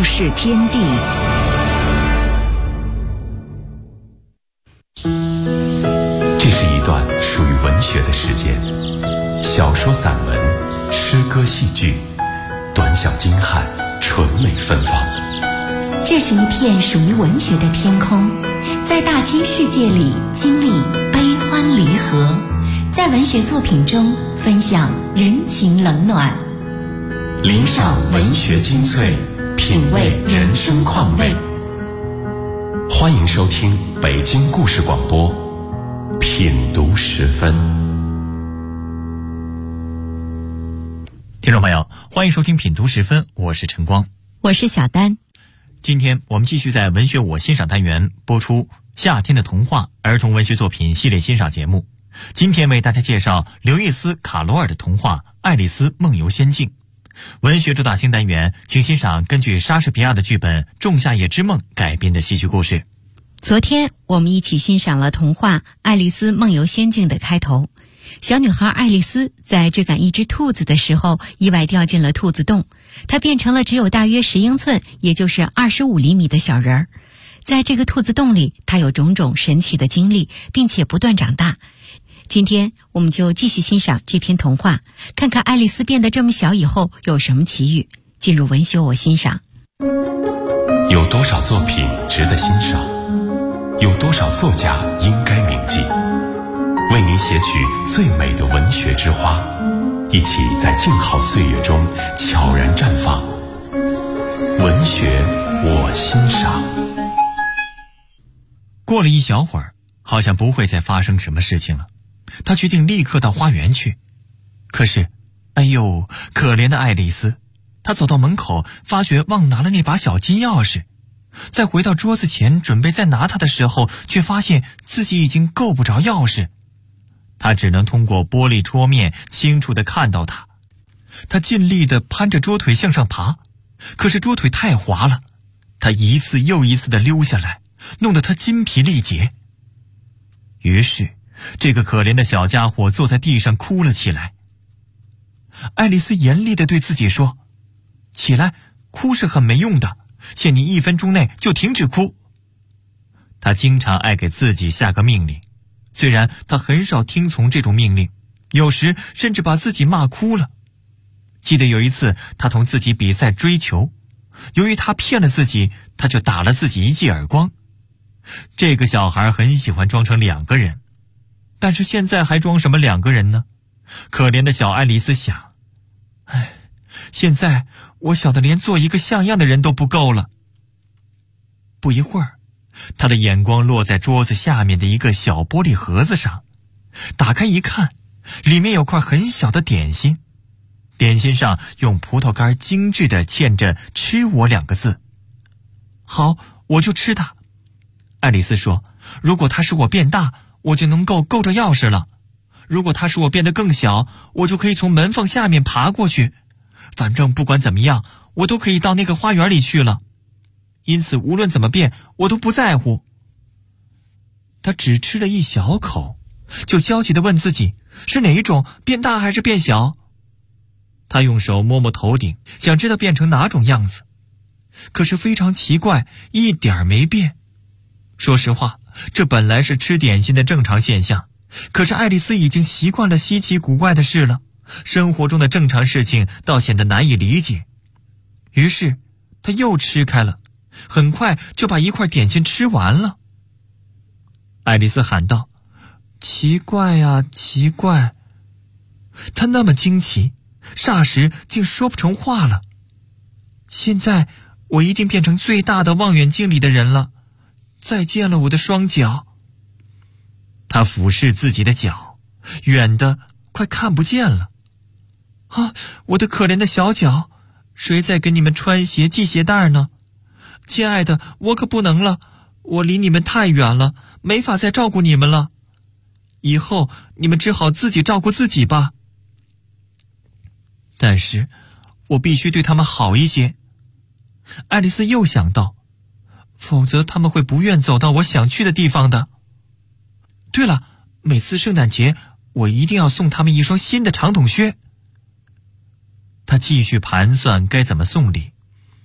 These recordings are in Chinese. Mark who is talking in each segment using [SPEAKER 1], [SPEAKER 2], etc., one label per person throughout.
[SPEAKER 1] 视天地。
[SPEAKER 2] 这是一段属于文学的时间，小说、散文、诗歌、戏剧，短小精悍，纯美芬芳。
[SPEAKER 1] 这是一片属于文学的天空，在大千世界里经历悲欢离合，在文学作品中分享人情冷暖，
[SPEAKER 2] 领赏文学精粹，品味人生况味。欢迎收听北京故事广播品读时分。
[SPEAKER 3] 听众朋友，欢迎收听品读时分，我是陈光，
[SPEAKER 1] 我是小丹。
[SPEAKER 3] 今天我们继续在文学我欣赏单元播出夏天的童话儿童文学作品系列欣赏节目。今天为大家介绍刘易斯·卡罗尔的童话《爱丽丝梦游仙境》。文学主打星单元，请欣赏根据莎士比亚的剧本《仲夏夜之梦》改编的戏剧故事。
[SPEAKER 1] 昨天我们一起欣赏了童话《爱丽丝梦游仙境》的开头。小女孩爱丽丝在追赶一只兔子的时候，意外掉进了兔子洞，她变成了只有大约10英寸，也就是25厘米的小人儿。在这个兔子洞里，她有种种神奇的经历，并且不断长大。今天我们就继续欣赏这篇童话，看看爱丽丝变得这么小以后有什么奇遇。进入文学我欣赏。
[SPEAKER 2] 有多少作品值得欣赏？有多少作家应该铭记？为您写取最美的文学之花，一起在静好岁月中悄然绽放。文学我欣赏。
[SPEAKER 3] 过了一小会儿，好像不会再发生什么事情了。他决定立刻到花园去。可是，哎呦，可怜的爱丽丝！她走到门口，发觉忘拿了那把小金钥匙。再回到桌子前准备再拿它的时候，却发现自己已经够不着钥匙。他只能通过玻璃桌面清楚地看到它。他尽力地攀着桌腿向上爬，可是桌腿太滑了，他一次又一次地溜下来，弄得他筋疲力竭。于是这个可怜的小家伙坐在地上哭了起来。爱丽丝严厉地对自己说：起来，哭是很没用的，限你1分钟内就停止哭。她经常爱给自己下个命令，虽然她很少听从这种命令，有时甚至把自己骂哭了。记得有一次她同自己比赛追球，由于她骗了自己，她就打了自己一记耳光。这个小孩很喜欢装成2个人，但是现在还装什么2个人呢？可怜的小爱丽丝想，现在我小的连做一个像样的人都不够了。不一会儿，她的眼光落在桌子下面的一个小玻璃盒子上，打开一看，里面有块很小的点心，点心上用葡萄干精致地嵌着“吃我”2个字。好，我就吃它。爱丽丝说，如果它使我变大，我就能够够着钥匙了；如果它使我变得更小，我就可以从门缝下面爬过去。反正不管怎么样，我都可以到那个花园里去了。因此无论怎么变，我都不在乎。他只吃了一小口，就焦急地问自己，是哪一种，变大还是变小？他用手摸摸头顶，想知道变成哪种样子。可是非常奇怪，一点没变。说实话，这本来是吃点心的正常现象，可是爱丽丝已经习惯了稀奇古怪的事了，生活中的正常事情倒显得难以理解。于是她又吃开了，很快就把一块点心吃完了。爱丽丝喊道：奇怪呀，奇怪！她那么惊奇，霎时竟说不成话了。现在我一定变成最大的望远镜里的人了，再见了我的双脚。他俯视自己的脚，远的快看不见了。我的可怜的小脚，谁在给你们穿鞋系鞋带呢？亲爱的，我可不能了，我离你们太远了，没法再照顾你们了。以后你们只好自己照顾自己吧。但是我必须对他们好一些。爱丽丝又想到，否则他们会不愿走到我想去的地方的。对了，每次圣诞节我一定要送他们一双新的长筒靴。他继续盘算该怎么送礼。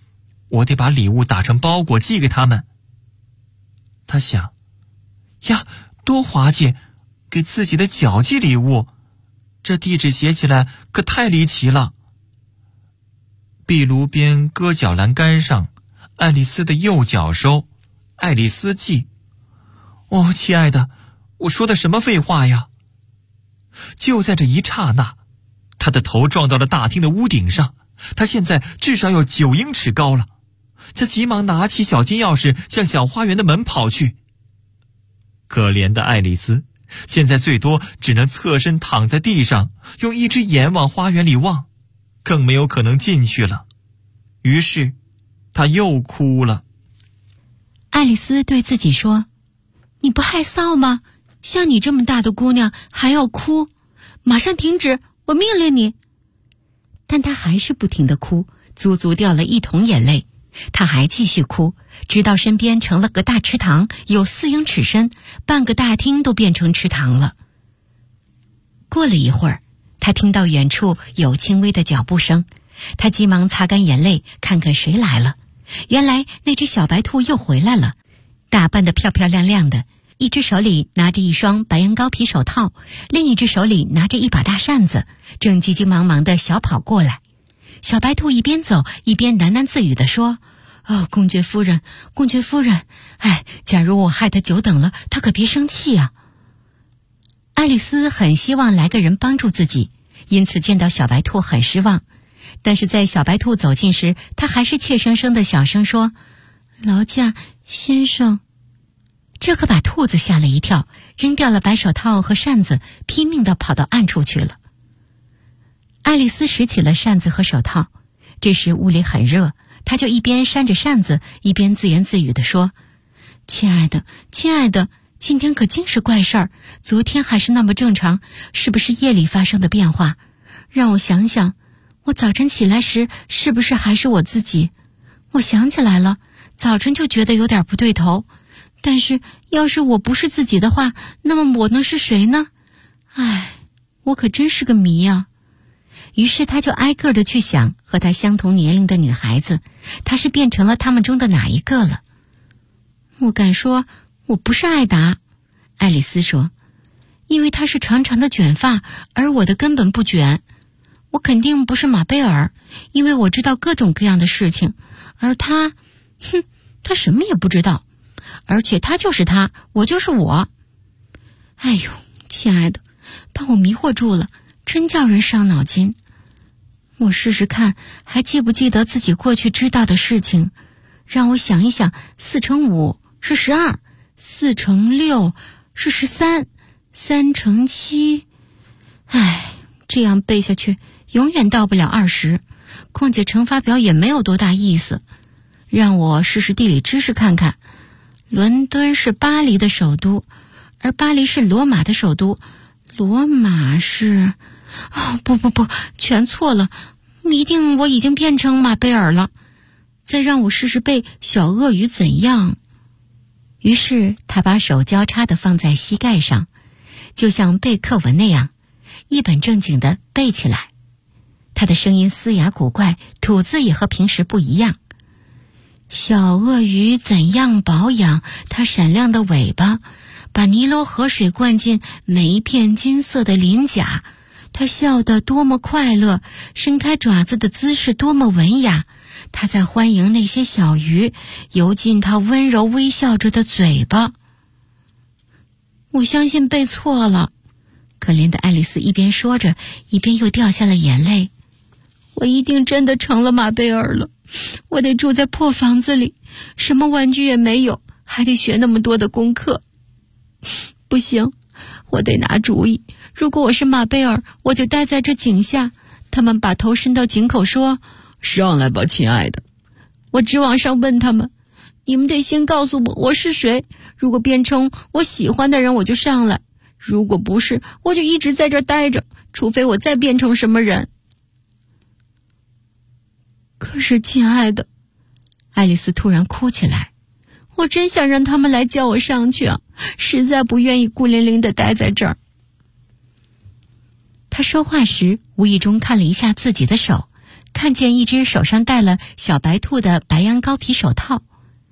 [SPEAKER 3] 我得把礼物打成包裹寄给他们。他想，呀，多滑稽，给自己的脚寄礼物，这地址写起来可太离奇了。壁炉边搁脚栏杆上，爱丽丝的右脚收，爱丽丝寄。哦，亲爱的，我说的什么废话呀？就在这一刹那，他的头撞到了大厅的屋顶上，他现在至少有9英尺高了。他急忙拿起小金钥匙向小花园的门跑去。可怜的爱丽丝现在最多只能侧身躺在地上，用一只眼往花园里望，更没有可能进去了。于是她又哭了。
[SPEAKER 1] 爱丽丝对自己说，你不害臊吗？像你这么大的姑娘还要哭，马上停止，我命令你。但她还是不停地哭，足足掉了1桶眼泪。她还继续哭，直到身边成了个大池塘，有4英尺深，半个大厅都变成池塘了。过了一会儿，她听到远处有轻微的脚步声，她急忙擦干眼泪，看看谁来了。原来那只小白兔又回来了，打扮得漂漂亮亮的，一只手里拿着一双白羊羔皮手套，另一只手里拿着一把大扇子，正急急忙忙地小跑过来。小白兔一边走一边喃喃自语地说，哦，公爵夫人，公爵夫人，哎，假如我害他久等了，他可别生气啊。爱丽丝很希望来个人帮助自己，因此见到小白兔很失望。但是在小白兔走近时，她还是怯生生的小声说，劳驾先生。这可把兔子吓了一跳，扔掉了白手套和扇子，拼命地跑到暗处去了。爱丽丝拾起了扇子和手套，这时屋里很热，她就一边扇着扇子，一边自言自语地说，亲爱的，亲爱的，今天可尽是怪事儿，昨天还是那么正常，是不是夜里发生的变化？让我想想，我早晨起来时是不是还是我自己？我想起来了，早晨就觉得有点不对头，但是要是我不是自己的话，那么我能是谁呢？唉，我可真是个谜啊。于是他就挨个的去想和他相同年龄的女孩子，他是变成了他们中的哪一个了？我敢说我不是艾达，爱丽丝说，因为她是长长的卷发，而我的根本不卷。我肯定不是马贝尔，因为我知道各种各样的事情，而他，他什么也不知道，而且他就是他，我就是我。哎呦，亲爱的，把我迷惑住了，真叫人伤脑筋。我试试看，还记不记得自己过去知道的事情？让我想一想，4乘5是12，4乘6是13，3乘7，唉，这样背下去永远到不了20，况且乘法表也没有多大意思。让我试试地理知识看看。伦敦是巴黎的首都，而巴黎是罗马的首都，罗马是……不，全错了，一定我已经变成马贝尔了。再让我试试背小鳄鱼怎样。于是他把手交叉地放在膝盖上，就像背课文那样，一本正经地背起来。他的声音嘶哑古怪，吐字也和平时不一样。小鳄鱼怎样保养它闪亮的尾巴，把尼罗河水灌进每一片金色的鳞甲，它笑得多么快乐，伸开爪子的姿势多么文雅，它在欢迎那些小鱼游进它温柔微笑着的嘴巴。我相信背错了，可怜的爱丽丝一边说着，一边又掉下了眼泪。我一定真的成了马贝尔了，我得住在破房子里，什么玩具也没有，还得学那么多的功课。不行，我得拿主意，如果我是马贝尔，我就待在这井下。他们把头伸到井口说，上来吧，亲爱的。我直往上问他们，你们得先告诉我是谁，如果变成我喜欢的人，我就上来，如果不是，我就一直在这儿待着，除非我再变成什么人。可是亲爱的，爱丽丝突然哭起来，我真想让他们来叫我上去啊，实在不愿意孤零零地待在这儿。她说话时无意中看了一下自己的手， 看见一只手上戴了小白兔的白羊羔皮手套。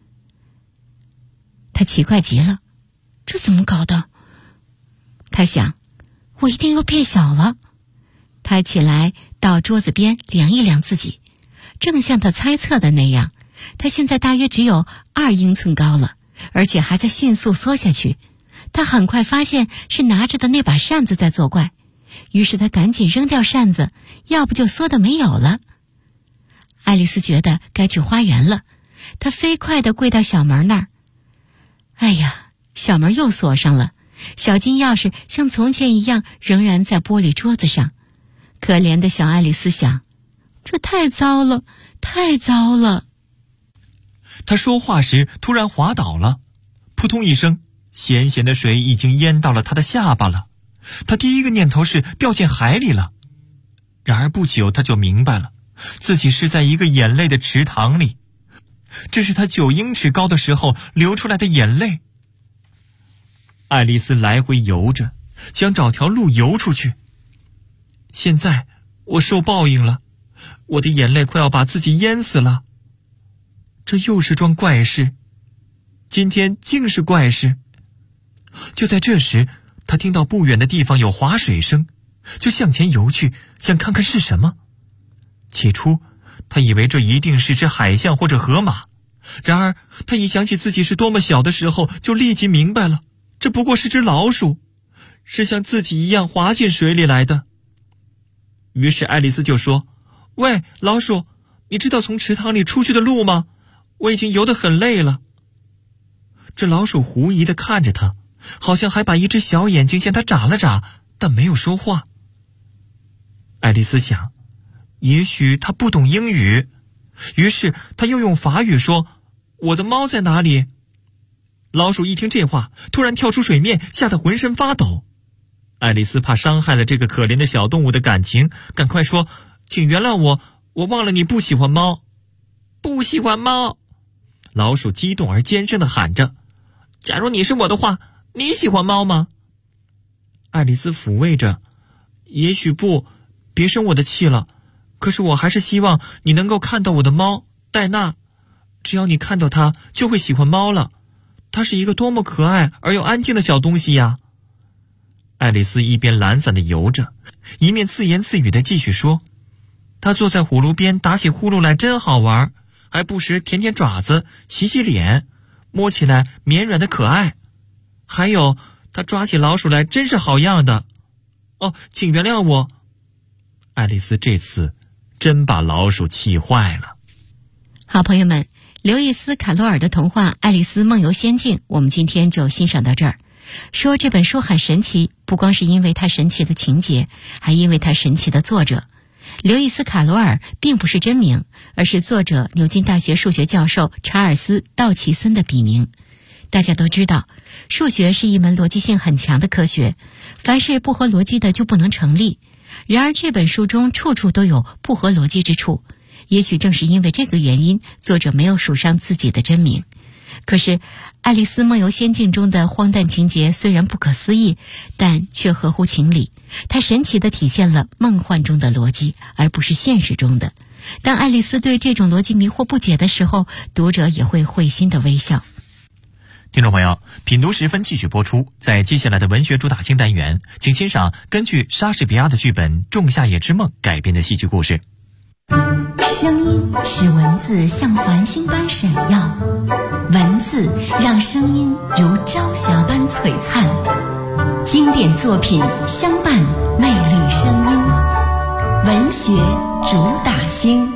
[SPEAKER 1] 他奇怪极了，这怎么搞的？他想，我一定又变小了。他起来到桌子边量一量自己，正像他猜测的那样，他现在大约只有2英寸高了，而且还在迅速缩下去。他很快发现是拿着的那把扇子在作怪，于是他赶紧扔掉扇子，要不就缩得没有了。爱丽丝觉得该去花园了，她飞快地跪到小门那儿。哎呀，小门又锁上了，小金钥匙像从前一样仍然在玻璃桌子上。可怜的小爱丽丝想，这太糟了，太糟了。
[SPEAKER 3] 她说话时突然滑倒了，扑通一声，咸咸的水已经淹到了她的下巴了。她第一个念头是掉进海里了，然而不久她就明白了，自己是在一个眼泪的池塘里，这是她9英尺高的时候流出来的眼泪。爱丽丝来回游着，想找条路游出去。现在我受报应了，我的眼泪快要把自己淹死了。这又是桩怪事，今天竟是怪事。就在这时，他听到不远的地方有划水声，就向前游去，想看看是什么。起初他以为这一定是只海象或者河马，然而他一想起自己是多么小的时候，就立即明白了，这不过是只老鼠，是像自己一样滑进水里来的。于是爱丽丝就说，喂，老鼠，你知道从池塘里出去的路吗？我已经游得很累了。这老鼠狐疑地看着他，好像还把一只小眼睛向他眨了眨，但没有说话。爱丽丝想，也许他不懂英语，于是他又用法语说，我的猫在哪里？老鼠一听这话，突然跳出水面，吓得浑身发抖。爱丽丝怕伤害了这个可怜的小动物的感情，赶快说，请原谅我，我忘了你不喜欢猫。不喜欢猫？老鼠激动而尖声地喊着，假如你是我的话，你喜欢猫吗？爱丽丝抚慰着，也许不，别生我的气了，可是我还是希望你能够看到我的猫戴娜，只要你看到它，就会喜欢猫了，它是一个多么可爱而又安静的小东西呀。爱丽丝一边懒散地游着，一面自言自语地继续说，她坐在葫芦边打起呼噜来真好玩，还不时舔舔爪子，洗洗脸，摸起来绵软的可爱。还有，她抓起老鼠来真是好样的。哦，请原谅我。爱丽丝这次真把老鼠气坏了。
[SPEAKER 1] 好朋友们，刘易斯·卡罗尔的童话《爱丽丝梦游仙境》，我们今天就欣赏到这儿。说这本书很神奇，不光是因为它神奇的情节，还因为它神奇的作者。刘易斯·卡罗尔并不是真名，而是作者牛津大学数学教授查尔斯·道奇森的笔名。大家都知道，数学是一门逻辑性很强的科学，凡是不合逻辑的就不能成立。然而这本书中处处都有不合逻辑之处，也许正是因为这个原因，作者没有署上自己的真名。可是《爱丽丝梦游仙境》中的荒诞情节虽然不可思议，但却合乎情理，它神奇地体现了梦幻中的逻辑，而不是现实中的。当爱丽丝对这种逻辑迷惑不解的时候，读者也会会心的微笑。
[SPEAKER 3] 听众朋友，品读10分继续播出。在接下来的文学主打星单元，请欣赏根据莎士比亚的剧本《仲夏夜之梦》改编的戏剧故事。
[SPEAKER 4] 声音使文字像繁星般闪耀，文字让声音如朝霞般璀璨。经典作品相伴魅力声音，文学主打星。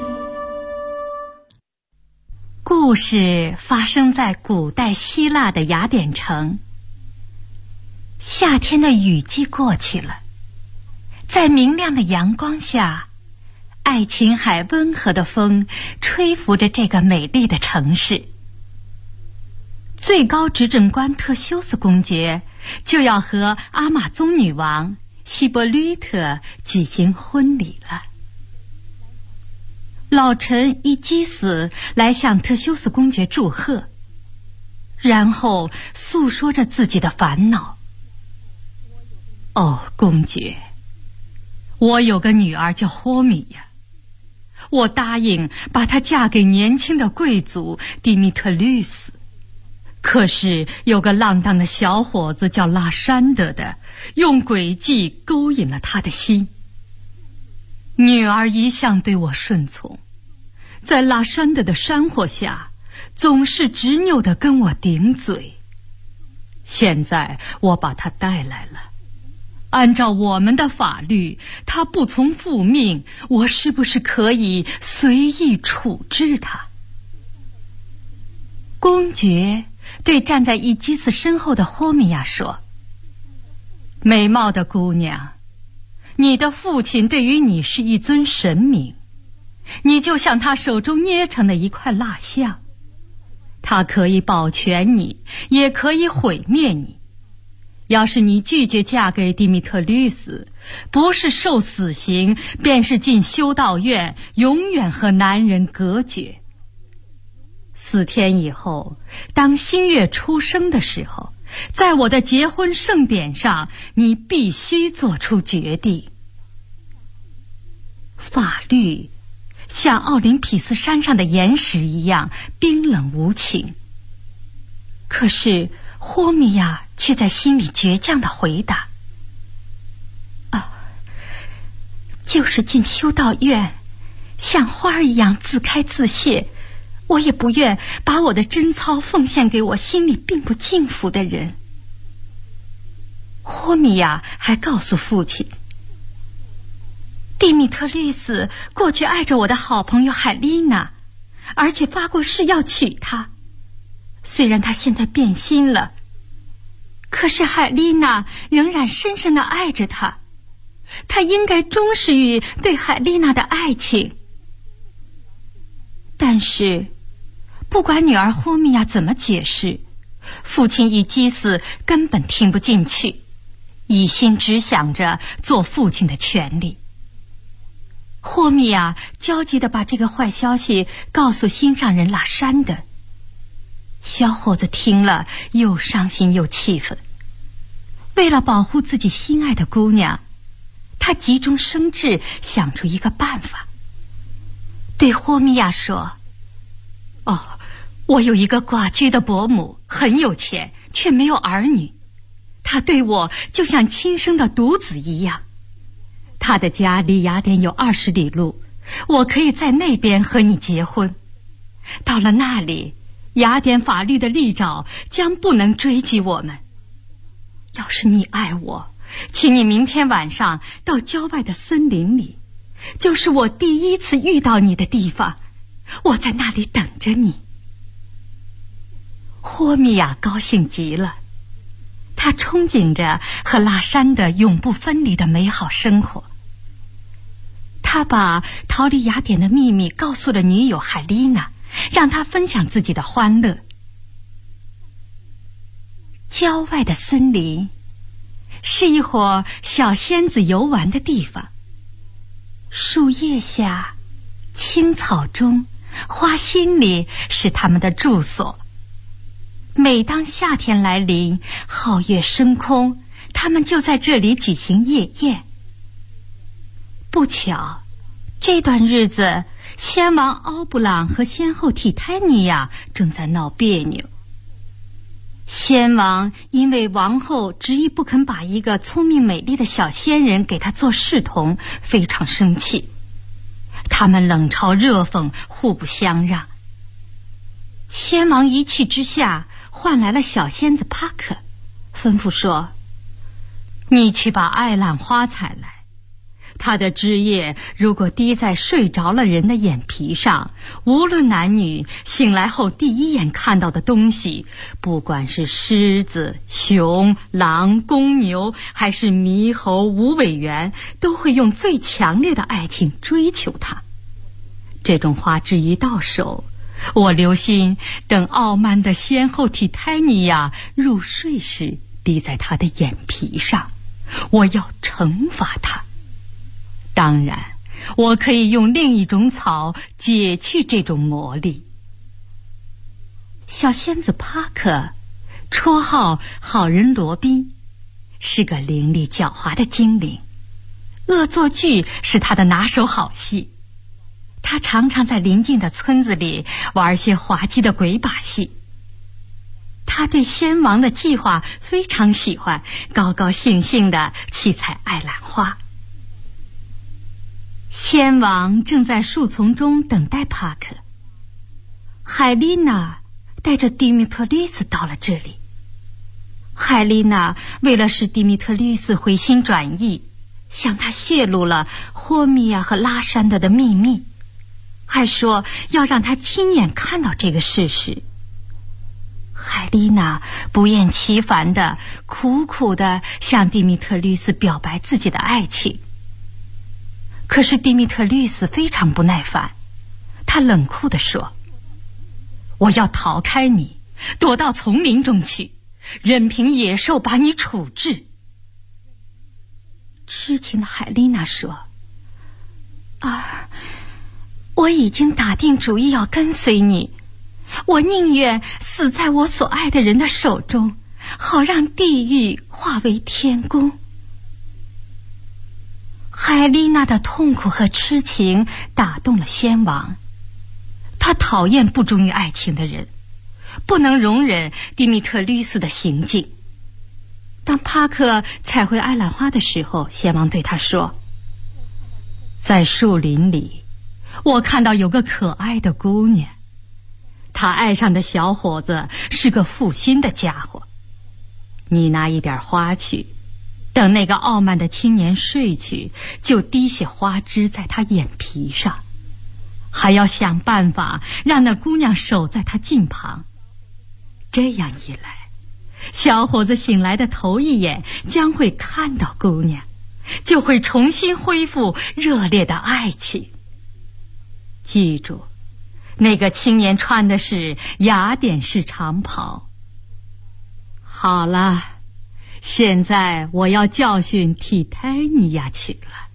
[SPEAKER 5] 故事发生在古代希腊的雅典城。夏天的雨季过去了，在明亮的阳光下，爱琴海温和的风吹拂着这个美丽的城市。最高执政官特修斯公爵就要和阿马宗女王希波吕特举行婚礼了。老臣伊基斯来向特修斯公爵祝贺，然后诉说着自己的烦恼。哦，公爵，我有个女儿叫霍米呀， 我答应把她嫁给年轻的贵族迪米特律斯。可是有个浪荡的小伙子叫拉山德的，用诡计勾引了她的心。女儿一向对我顺从，在拉山德的煽惑下，总是执拗地跟我顶嘴。现在我把她带来了，按照我们的法律，她不从父命，我是不是可以随意处置她？公爵对站在伊基斯身后的霍米亚说：美貌的姑娘，你的父亲对于你是一尊神明，你就像他手中捏成的一块蜡像，他可以保全你，也可以毁灭你。要是你拒绝嫁给迪米特律斯，不是受死刑，便是进修道院，永远和男人隔绝。4天以后，当新月出生的时候，在我的结婚盛典上，你必须做出决定。法律像奥林匹斯山上的岩石一样冰冷无情，可是霍米亚却在心里倔强地回答：就是进修道院，像花一样自开自谢，我也不愿把我的贞操奉献给我心里并不敬服的人。霍米亚还告诉父亲，蒂米特律斯过去爱着我的好朋友海丽娜，而且发过誓要娶她。虽然她现在变心了，可是海丽娜仍然深深地爱着他，他应该忠实于对海丽娜的爱情。但是不管女儿霍米亚怎么解释，父亲伊基斯根本听不进去，一心只想着做父亲的权利。霍米亚焦急地把这个坏消息告诉心上人拉山德。小伙子听了又伤心又气愤，为了保护自己心爱的姑娘，他急中生智，想出一个办法，对霍米亚说：我有一个寡居的伯母，很有钱，却没有儿女，她对我就像亲生的独子一样。她的家离雅典有20里路，我可以在那边和你结婚。到了那里，雅典法律的利爪将不能追击我们。要是你爱我，请你明天晚上到郊外的森林里，就是我第一次遇到你的地方，我在那里等着你。霍米亚高兴极了，他憧憬着和拉山德永不分离的美好生活。他把逃离雅典的秘密告诉了女友海丽娜，让她分享自己的欢乐。郊外的森林是一伙小仙子游玩的地方，树叶下、青草中、花心里是他们的住所。每当夏天来临，皓月升空，他们就在这里举行夜宴。不巧，这段日子先王奥布朗和先后提泰尼亚正在闹别扭。先王因为王后执意不肯把一个聪明美丽的小仙人给他做侍童，非常生气。他们冷嘲热讽，互不相让。先王一气之下唤来了小仙子帕克，吩咐说：你去把艾兰花采来，它的枝叶如果滴在睡着了人的眼皮上，无论男女，醒来后第一眼看到的东西，不管是狮子、熊、狼、公牛，还是猕猴、无尾猿，都会用最强烈的爱情追求它。这种花枝一到手，我留心等傲慢的先后提泰尼亚入睡时滴在他的眼皮上，我要惩罚他。当然，我可以用另一种草解去这种魔力。小仙子帕克，绰号好人罗宾，是个伶俐狡猾的精灵，恶作剧是他的拿手好戏。 他常常在邻近的村子里玩些滑稽的鬼把戏。他对先王的计划非常喜欢，高高兴兴地去采艾兰花。先王正在树丛中等待帕克，海丽娜带着迪米特律斯到了这里。海丽娜为了使迪米特律斯回心转意，向他泄露了霍米亚和拉山德的秘密，还说要让他亲眼看到这个事实。海丽娜不厌其烦地苦苦地向迪米特律斯表白自己的爱情。可是迪米特律斯非常不耐烦，他冷酷地说：我要逃开你，躲到丛林中去，任凭野兽把你处置。痴情的海丽娜说：我已经打定主意要跟随你，我宁愿死在我所爱的人的手中，好让地狱化为天宫。海丽娜的痛苦和痴情打动了先王，他讨厌不忠于爱情的人，不能容忍迪米特律斯的行径。当帕克采回艾兰花的时候，先王对他说：在树林里，我看到有个可爱的姑娘，她爱上的小伙子是个负心的家伙。你拿一点花去，等那个傲慢的青年睡去，就滴些花汁在他眼皮上，还要想办法让那姑娘守在他近旁。这样一来，小伙子醒来的头一眼将会看到姑娘，就会重新恢复热烈的爱情。记住，那个青年穿的是雅典式长袍。好了，现在我要教训提泰尼亚去了。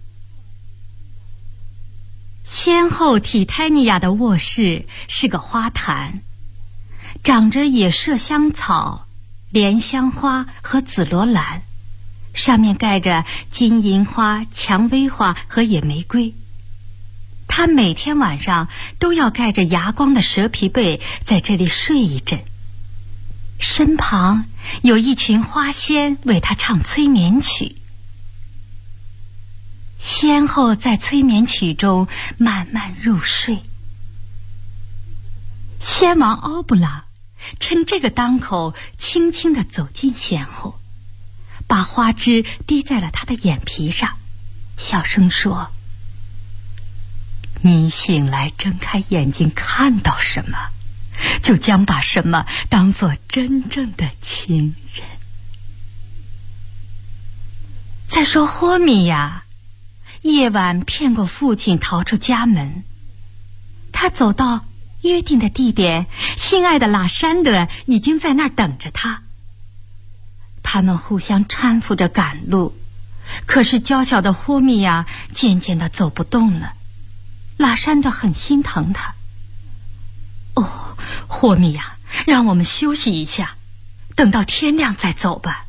[SPEAKER 5] 先后提泰尼亚的卧室是个花坛，长着野麝香草、莲香花和紫罗兰，上面盖着金银花、蔷薇花和野玫瑰。他每天晚上都要盖着牙光的蛇皮被在这里睡一阵，身旁有一群花仙为他唱催眠曲。先后在催眠曲中慢慢入睡。先王奥布拉趁这个当口轻轻地走进先后，把花枝滴在了他的眼皮上，小声说：你醒来睁开眼睛看到什么，就将把什么当作真正的情人。再说霍米亚夜晚骗过父亲逃出家门，他走到约定的地点，心爱的拉山德已经在那儿等着他。他们互相搀扶着赶路，可是娇小的霍米亚渐渐地走不动了。拉山德很心疼他。霍米亚，让我们休息一下，等到天亮再走吧。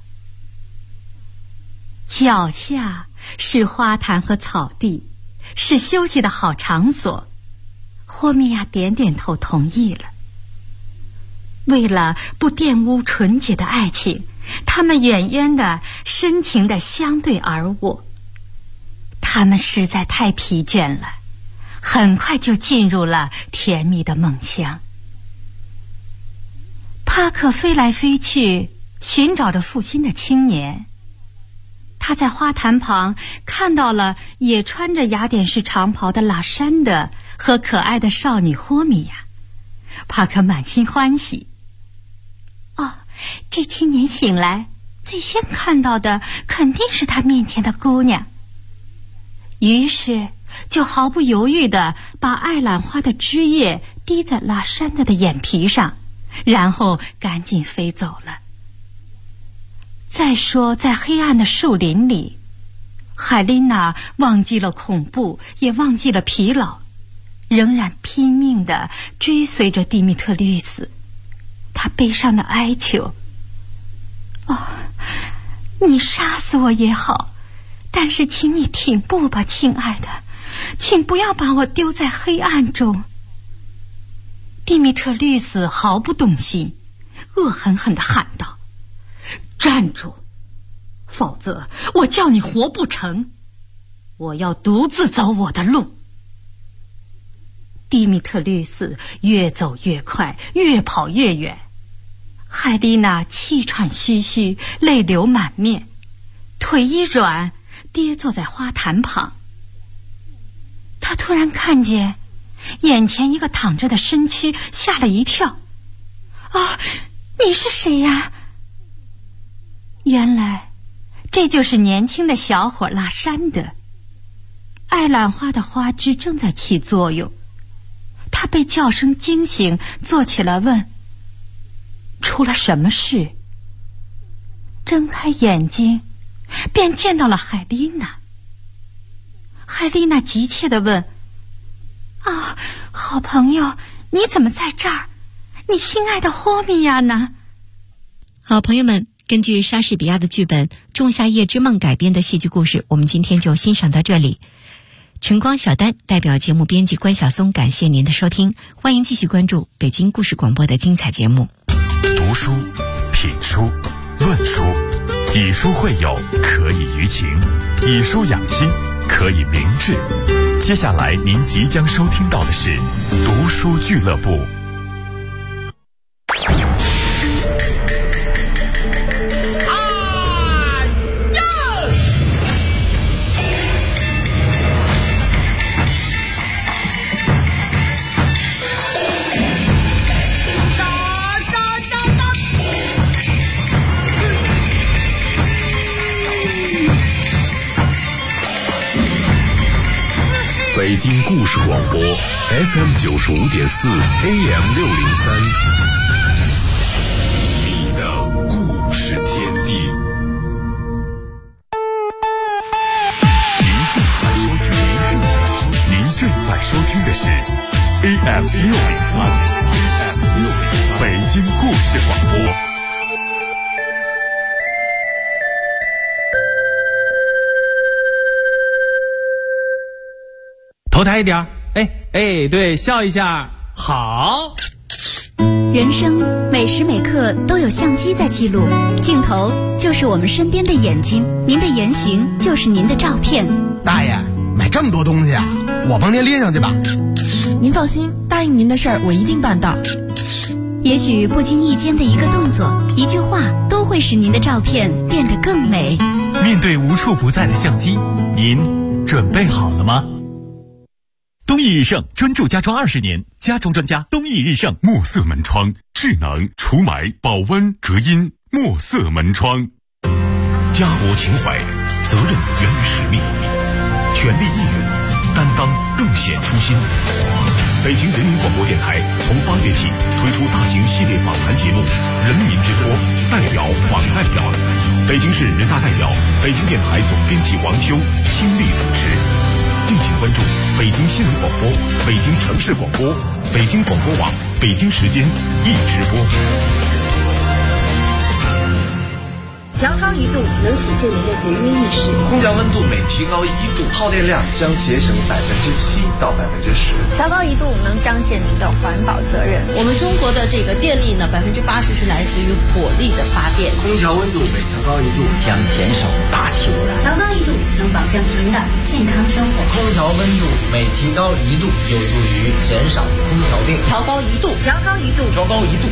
[SPEAKER 5] 脚下是花坛和草地，是休息的好场所。霍米亚点点头同意了。为了不玷污纯洁的爱情，他们远远的深情的相对而卧。他们实在太疲倦了，很快就进入了甜蜜的梦乡。帕克飞来飞去，寻找着负心的青年。他在花坛旁看到了也穿着雅典式长袍的拉山德和可爱的少女霍米亚。帕克满心欢喜。这青年醒来最先看到的肯定是他面前的姑娘，于是就毫不犹豫地把艾兰花的汁液滴在拉山德的眼皮上，然后赶紧飞走了。再说在黑暗的树林里，海琳娜忘记了恐怖，也忘记了疲劳，仍然拼命地追随着蒂米特律斯。他悲伤地哀求：你杀死我也好，但是请你停步吧，亲爱的， 请不要把我丢在黑暗中。蒂米特律斯毫不动心，恶狠狠地喊道：站住，否则我叫你活不成，我要独自走我的路。蒂米特律斯越走越快，越跑越远。海丽娜气喘吁吁，泪流满面，腿一软，跌坐在花坛旁。她突然看见眼前一个躺着的身躯，吓了一跳。啊，你是谁呀？原来这就是年轻的小伙拉山德。爱兰花的花枝正在起作用，他被叫声惊醒，坐起来问：出了什么事？睁开眼睛，便见到了海丽娜。海丽娜急切地问：啊，好朋友，你怎么在这儿？你心爱的霍米亚呢？
[SPEAKER 1] 好朋友们，根据莎士比亚的剧本《仲夏夜之梦》改编的戏剧故事，我们今天就欣赏到这里。晨光小丹代表节目编辑关晓松，感谢您的收听，欢迎继续关注北京故事广播的精彩节目。
[SPEAKER 2] 读书、品书、论书，以书会友，可以娱情；以书养心，可以明志。接下来您即将收听到的是读书俱乐部。北京故事广播 FM 95.4 AM 603，你的故事天地。您正在收听的是 AM 603，北京故事广播。
[SPEAKER 6] 头抬一点，对，笑一下，好。
[SPEAKER 7] 人生每时每刻都有相机在记录，镜头就是我们身边的眼睛，您的言行就是您的照片。
[SPEAKER 8] 大爷，买这么多东西啊，我帮您拎上去吧。
[SPEAKER 9] 您放心，答应您的事儿我一定办到。
[SPEAKER 7] 也许不经意间的一个动作，一句话，都会使您的照片变得更美。
[SPEAKER 3] 面对无处不在的相机，您准备好了吗？东益日盛专注家装20年，家装专家东益日盛
[SPEAKER 2] 墨色门窗，智能除霾、保温、隔音，墨色门窗。家国情怀，责任源于使命，全力以赴，担当更显初心。北京人民广播电台从8月起推出大型系列访谈节目《人民之播》，代表访代表，北京市人大代表、北京电台总编辑王修亲力主持。敬请关注北京新闻广播、北京城市广播、北京广播网、北京时间一直播。
[SPEAKER 10] 调高1度能体现您的节约意识。
[SPEAKER 11] 空调温度每提高1度，耗电量将节省7%到10%。
[SPEAKER 10] 调高1度能彰显您的环保责任。
[SPEAKER 12] 我们中国的这个电力呢，80%是来自于火力的发电。
[SPEAKER 11] 空调温度每调高1度将减少大气污染。
[SPEAKER 10] 调高1度能保证您的健康生活。
[SPEAKER 11] 空调温度每提高1度有助于减少空调电。
[SPEAKER 12] 调高1度，
[SPEAKER 10] 调高1度，
[SPEAKER 11] 调高1度。